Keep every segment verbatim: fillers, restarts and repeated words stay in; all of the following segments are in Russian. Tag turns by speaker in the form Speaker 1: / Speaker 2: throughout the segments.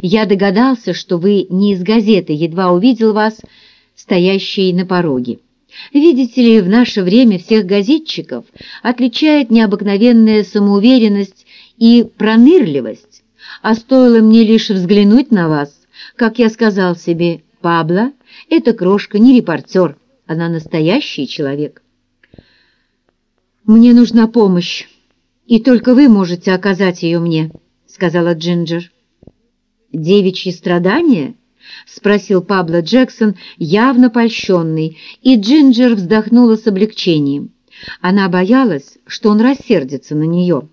Speaker 1: Я догадался, что вы не из газеты, едва увидел вас, стоящей на пороге. Видите ли, в наше время всех газетчиков отличает необыкновенная самоуверенность и пронырливость, а стоило мне лишь взглянуть на вас, как я сказал себе: «Пабло, эта крошка не репортер, она настоящий человек». «Мне нужна помощь, и только вы можете оказать ее мне», — сказала Джинджер. «Девичьи страдания?» — спросил Пабло Джексон, явно польщенный, и Джинджер вздохнула с облегчением. Она боялась, что он рассердится на нее.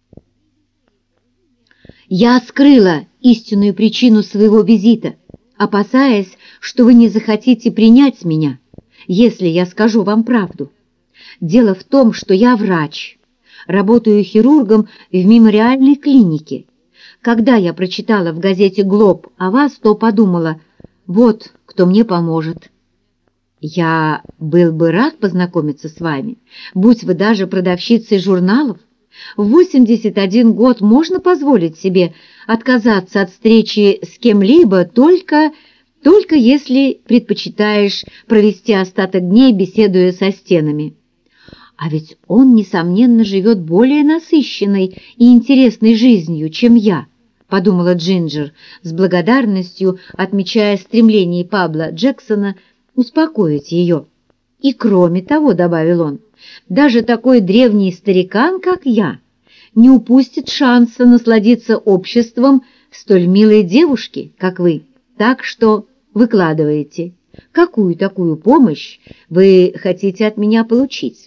Speaker 1: «Я скрыла истинную причину своего визита, опасаясь, что вы не захотите принять меня, если я скажу вам правду. Дело в том, что я врач, работаю хирургом в мемориальной клинике. Когда я прочитала в газете «Глоб» о вас, то подумала: вот кто мне поможет. Я был бы рад познакомиться с вами, будь вы даже продавщицей журналов. В восемьдесят один год можно позволить себе отказаться от встречи с кем-либо только, только если предпочитаешь провести остаток дней, беседуя со стенами. А ведь он, несомненно, живет более насыщенной и интересной жизнью, чем я, подумала Джинджер, с благодарностью отмечая стремление Пабло Джексона успокоить ее. И кроме того, добавил он, даже такой древний старикан, как я, не упустит шанса насладиться обществом столь милой девушки, как вы. Так что выкладывайте, какую такую помощь вы хотите от меня получить.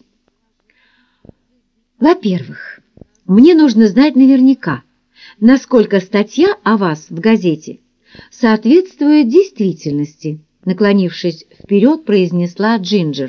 Speaker 1: Во-первых, мне нужно знать наверняка, насколько статья о вас в газете соответствует действительности, наклонившись вперед, произнесла Джинджер.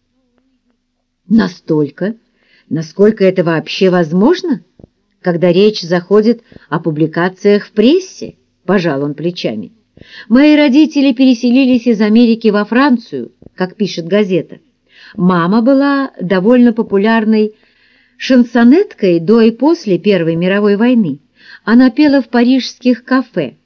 Speaker 1: Настолько, насколько это вообще возможно, когда речь заходит о публикациях в прессе, пожал он плечами. Мои родители переселились из Америки во Францию, как пишет газета. Мама была довольно популярной шансонеткой до и после Первой мировой войны. Она пела в парижских кафе.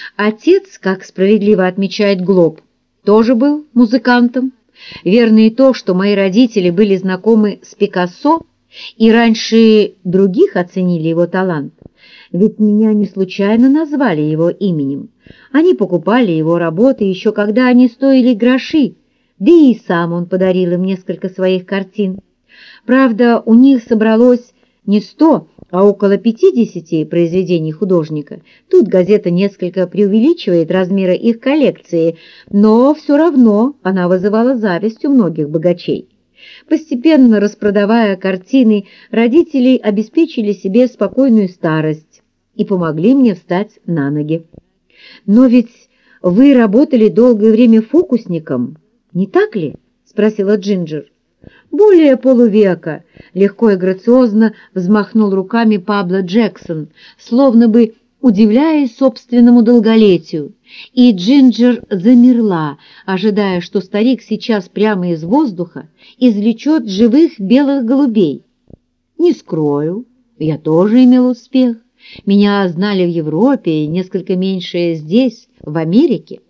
Speaker 1: Отец, как справедливо отмечает Глоб, тоже был музыкантом. Верно и то, что мои родители были знакомы с Пикассо и раньше других оценили его талант, ведь меня не случайно назвали его именем. Они покупали его работы еще когда они стоили гроши, да и сам он подарил им несколько своих картин. Правда, у них собралось не сто, а около пятидесяти произведений художника. Тут газета несколько преувеличивает размеры их коллекции, но все равно она вызывала зависть у многих богачей. Постепенно распродавая картины, родители обеспечили себе спокойную старость и помогли мне встать на ноги. «Но ведь вы работали долгое время фокусником, не так ли?» — спросила Джинджер. «Более полувека», — легко и грациозно взмахнул руками Пабло Джексон, словно бы удивляясь собственному долголетию, и Джинджер замерла, ожидая, что старик сейчас прямо из воздуха извлечет живых белых голубей. «Не скрою, я тоже имел успех. Меня знали в Европе и несколько меньше здесь, в Америке.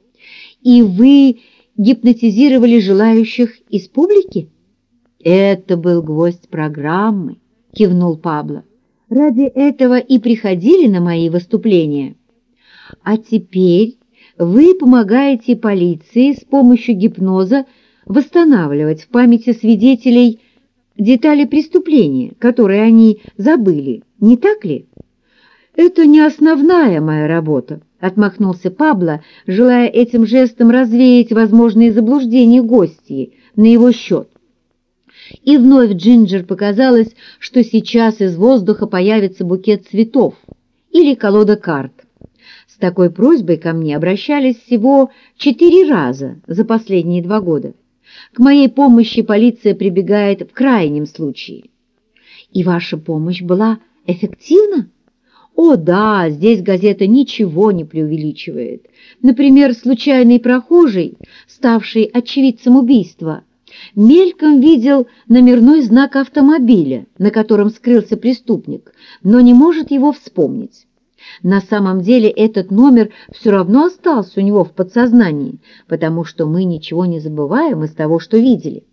Speaker 1: И вы гипнотизировали желающих из публики?» «Это был гвоздь программы», — кивнул Пабло. «Ради этого и приходили на мои выступления. А теперь вы помогаете полиции с помощью гипноза восстанавливать в памяти свидетелей детали преступления, которые они забыли, не так ли?» «Это не основная моя работа», — отмахнулся Пабло, желая этим жестом развеять возможные заблуждения гостей на его счет. И вновь Джинджер показалось, что сейчас из воздуха появится букет цветов или колода карт. С такой просьбой ко мне обращались всего четыре раза за последние два года. К моей помощи полиция прибегает в крайнем случае. И ваша помощь была эффективна? О да, здесь газета ничего не преувеличивает. Например, случайный прохожий, ставший очевидцем убийства, мельком видел номерной знак автомобиля, на котором скрылся преступник, но не может его вспомнить. На самом деле этот номер все равно остался у него в подсознании, потому что мы ничего не забываем из того, что видели.